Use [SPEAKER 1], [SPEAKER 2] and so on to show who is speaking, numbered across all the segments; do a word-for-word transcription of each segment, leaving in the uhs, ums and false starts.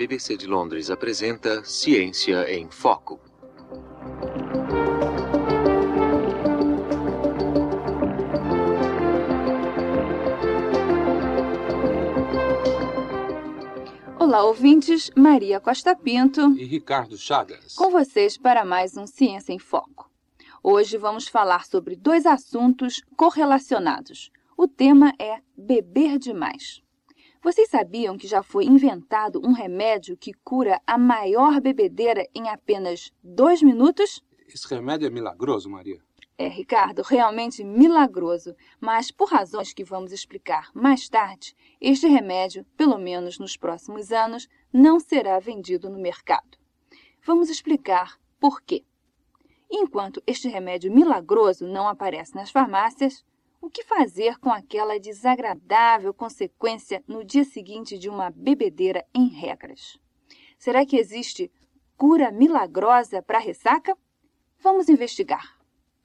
[SPEAKER 1] B B C de Londres apresenta Ciência em Foco.
[SPEAKER 2] Olá, ouvintes, Maria Costa Pinto
[SPEAKER 3] e Ricardo Chagas,
[SPEAKER 2] com vocês para mais um Ciência em Foco. Hoje vamos falar sobre dois assuntos correlacionados. O tema é beber demais. Vocês sabiam que já foi inventado um remédio que cura a maior bebedeira em apenas dois minutos?
[SPEAKER 3] Esse remédio é milagroso, Maria?
[SPEAKER 2] É, Ricardo, realmente milagroso, mas por razões que vamos explicar mais tarde, este remédio, pelo menos nos próximos anos, não será vendido no mercado. Vamos explicar por quê. Enquanto este remédio milagroso não aparece nas farmácias, o que fazer com aquela desagradável consequência no dia seguinte de uma bebedeira em regras? Será que existe cura milagrosa para a ressaca? Vamos investigar.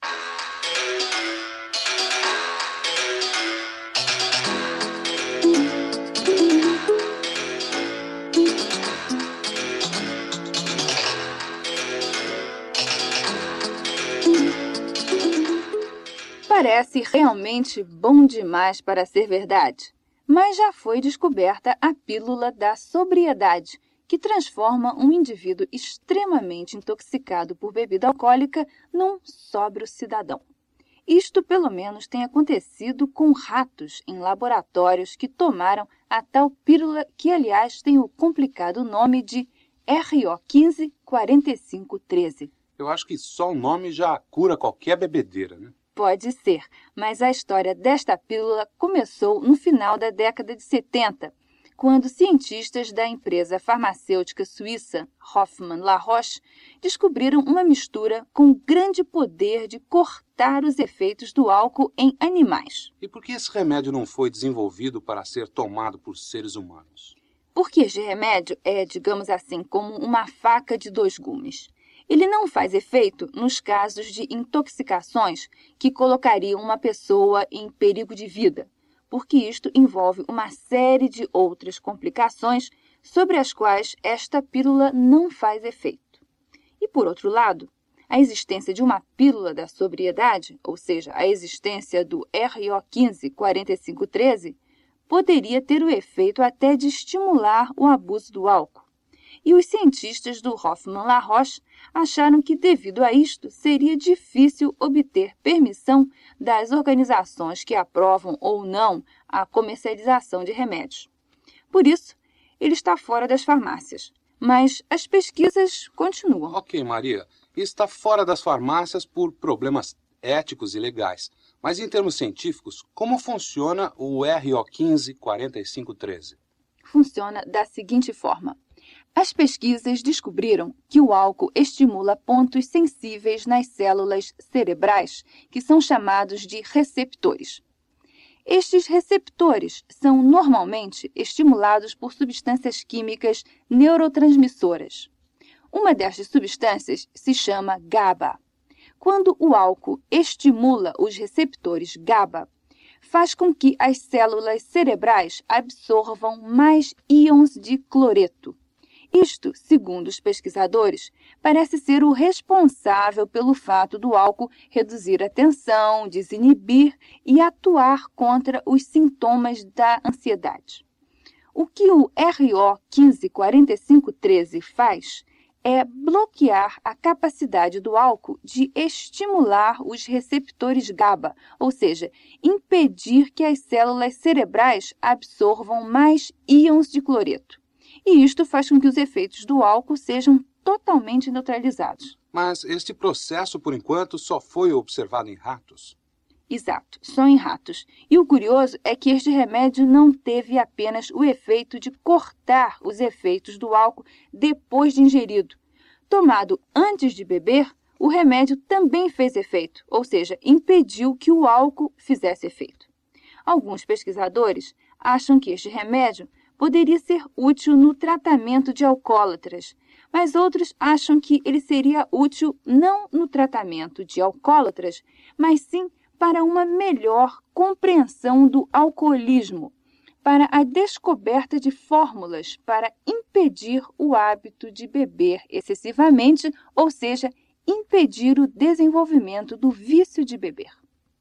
[SPEAKER 2] Parece realmente bom demais para ser verdade, mas já foi descoberta a pílula da sobriedade, que transforma um indivíduo extremamente intoxicado por bebida alcoólica num sóbrio cidadão. Isto, pelo menos, tem acontecido com ratos em laboratórios que tomaram a tal pílula que, aliás, tem o complicado nome de R O quinze quarenta e cinco treze.
[SPEAKER 3] Eu acho que só o nome já cura qualquer bebedeira, né?
[SPEAKER 2] Pode ser, mas a história desta pílula começou no final da década de setenta, quando cientistas da empresa farmacêutica suíça Hoffmann La Roche descobriram uma mistura com grande poder de cortar os efeitos do álcool em animais.
[SPEAKER 3] E por que esse remédio não foi desenvolvido para ser tomado por seres humanos?
[SPEAKER 2] Porque este remédio é, digamos assim, como uma faca de dois gumes. Ele não faz efeito nos casos de intoxicações que colocariam uma pessoa em perigo de vida, porque isto envolve uma série de outras complicações sobre as quais esta pílula não faz efeito. E, por outro lado, a existência de uma pílula da sobriedade, ou seja, a existência do R O quinze quarenta e cinco treze, poderia ter o efeito até de estimular o abuso do álcool. E os cientistas do Hoffmann La Roche acharam que, devido a isto, seria difícil obter permissão das organizações que aprovam ou não a comercialização de remédios. Por isso, ele está fora das farmácias, mas as pesquisas continuam.
[SPEAKER 3] Ok, Maria, está fora das farmácias por problemas éticos e legais. Mas, em termos científicos, como funciona o R O quinze quarenta e cinco treze?
[SPEAKER 2] Funciona da seguinte forma. As pesquisas descobriram que o álcool estimula pontos sensíveis nas células cerebrais, que são chamados de receptores. Estes receptores são normalmente estimulados por substâncias químicas neurotransmissoras. Uma destas substâncias se chama GABA. Quando o álcool estimula os receptores GABA, faz com que as células cerebrais absorvam mais íons de cloreto. Isto, segundo os pesquisadores, parece ser o responsável pelo fato do álcool reduzir a tensão, desinibir e atuar contra os sintomas da ansiedade. O que o R O quinze quarenta e cinco treze faz é bloquear a capacidade do álcool de estimular os receptores GABA, ou seja, impedir que as células cerebrais absorvam mais íons de cloreto. E isto faz com que os efeitos do álcool sejam totalmente neutralizados.
[SPEAKER 3] Mas este processo, por enquanto, só foi observado em ratos?
[SPEAKER 2] Exato, só em ratos. E o curioso é que este remédio não teve apenas o efeito de cortar os efeitos do álcool depois de ingerido. Tomado antes de beber, o remédio também fez efeito, ou seja, impediu que o álcool fizesse efeito. Alguns pesquisadores acham que este remédio poderia ser útil no tratamento de alcoólatras, mas outros acham que ele seria útil não no tratamento de alcoólatras, mas sim para uma melhor compreensão do alcoolismo, para a descoberta de fórmulas para impedir o hábito de beber excessivamente, ou seja, impedir o desenvolvimento do vício de beber.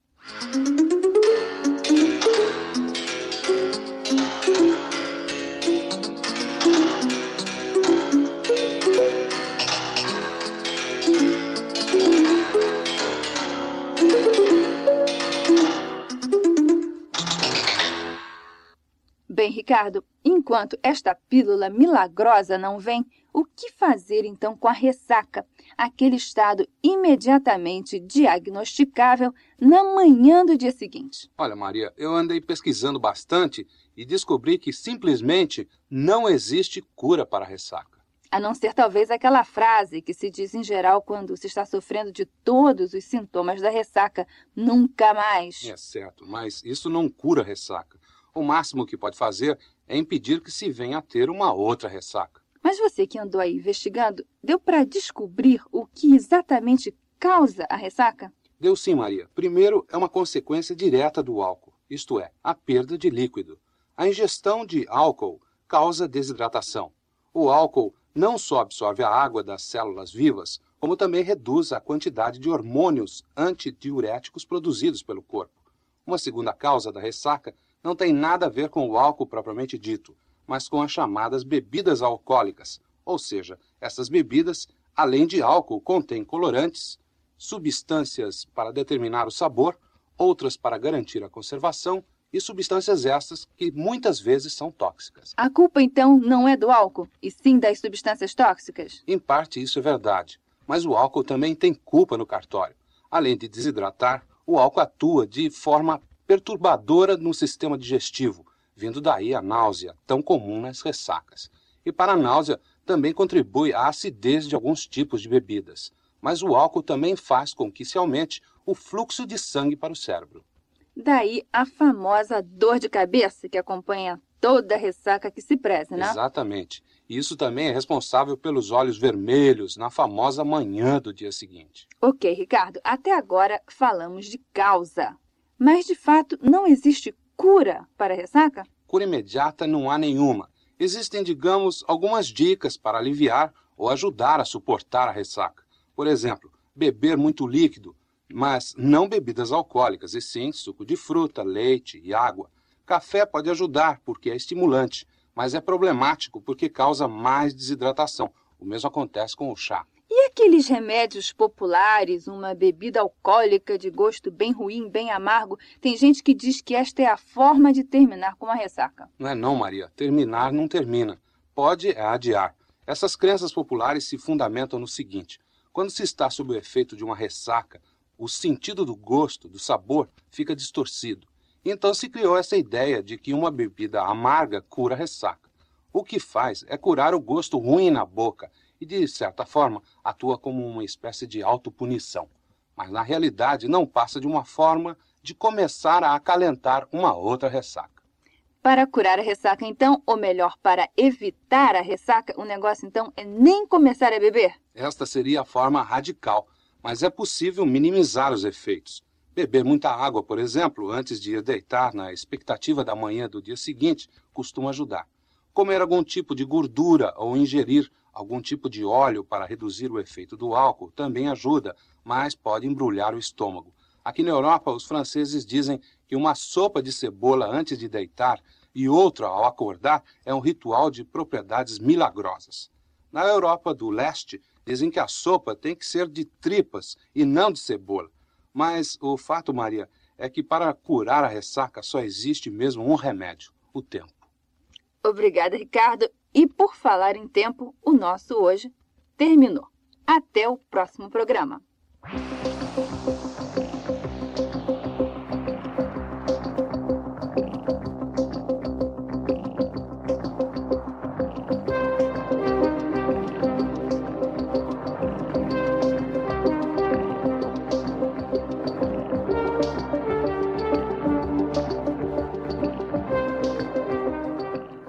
[SPEAKER 2] Bem, Ricardo, enquanto esta pílula milagrosa não vem, o que fazer então com a ressaca, aquele estado imediatamente diagnosticável na manhã do dia seguinte?
[SPEAKER 3] Olha, Maria, eu andei pesquisando bastante e descobri que simplesmente não existe cura para a ressaca.
[SPEAKER 2] A não ser talvez aquela frase que se diz em geral quando se está sofrendo de todos os sintomas da ressaca, nunca mais.
[SPEAKER 3] É certo, mas isso não cura a ressaca. O máximo que pode fazer é impedir que se venha a ter uma outra ressaca.
[SPEAKER 2] Mas você que andou aí investigando, deu para descobrir o que exatamente causa a ressaca?
[SPEAKER 3] Deu sim, Maria. Primeiro, é uma consequência direta do álcool, isto é, a perda de líquido. A ingestão de álcool causa desidratação. O álcool não só absorve a água das células vivas, como também reduz a quantidade de hormônios antidiuréticos produzidos pelo corpo. Uma segunda causa da ressaca não tem nada a ver com o álcool propriamente dito, mas com as chamadas bebidas alcoólicas, ou seja, essas bebidas, além de álcool, contêm colorantes, substâncias para determinar o sabor, outras para garantir a conservação e substâncias estas que muitas vezes são tóxicas.
[SPEAKER 2] A culpa, então, não é do álcool, e sim das substâncias tóxicas?
[SPEAKER 3] Em parte isso é verdade, mas o álcool também tem culpa no cartório. Além de desidratar, o álcool atua de forma perturbadora no sistema digestivo, vindo daí a náusea, tão comum nas ressacas. E para a náusea também contribui a acidez de alguns tipos de bebidas. Mas o álcool também faz com que se aumente o fluxo de sangue para o cérebro.
[SPEAKER 2] Daí a famosa dor de cabeça que acompanha toda a ressaca que se preze, né?
[SPEAKER 3] Exatamente. E isso também é responsável pelos olhos vermelhos na famosa manhã do dia seguinte.
[SPEAKER 2] Ok, Ricardo, até agora falamos de causa. Mas, de fato, não existe cura para a ressaca?
[SPEAKER 3] Cura imediata não há nenhuma. Existem, digamos, algumas dicas para aliviar ou ajudar a suportar a ressaca. Por exemplo, beber muito líquido, mas não bebidas alcoólicas, e sim suco de fruta, leite e água. Café pode ajudar porque é estimulante, mas é problemático porque causa mais desidratação. O mesmo acontece com o chá.
[SPEAKER 2] E aqueles remédios populares, uma bebida alcoólica de gosto bem ruim, bem amargo, tem gente que diz que esta é a forma de terminar com a ressaca.
[SPEAKER 3] Não é não, Maria. Terminar não termina. Pode é adiar. Essas crenças populares se fundamentam no seguinte: quando se está sob o efeito de uma ressaca, o sentido do gosto, do sabor, fica distorcido. Então se criou essa ideia de que uma bebida amarga cura a ressaca. O que faz é curar o gosto ruim na boca e, de certa forma, atua como uma espécie de autopunição. Mas, na realidade, não passa de uma forma de começar a acalentar uma outra ressaca.
[SPEAKER 2] Para curar a ressaca, então, ou melhor, para evitar a ressaca, o negócio, então, é nem começar a beber?
[SPEAKER 3] Esta seria a forma radical, mas é possível minimizar os efeitos. Beber muita água, por exemplo, antes de ir deitar na expectativa da manhã do dia seguinte, costuma ajudar. Comer algum tipo de gordura ou ingerir algum tipo de óleo para reduzir o efeito do álcool também ajuda, mas pode embrulhar o estômago. Aqui na Europa, os franceses dizem que uma sopa de cebola antes de deitar e outra ao acordar é um ritual de propriedades milagrosas. Na Europa do Leste, dizem que a sopa tem que ser de tripas e não de cebola. Mas o fato, Maria, é que para curar a ressaca só existe mesmo um remédio: o tempo.
[SPEAKER 2] Obrigada, Ricardo. E por falar em tempo, o nosso hoje terminou. Até o próximo programa.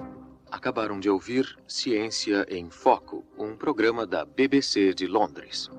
[SPEAKER 1] Acabaram de ouvir Ciência em Foco, um programa da B B C de Londres.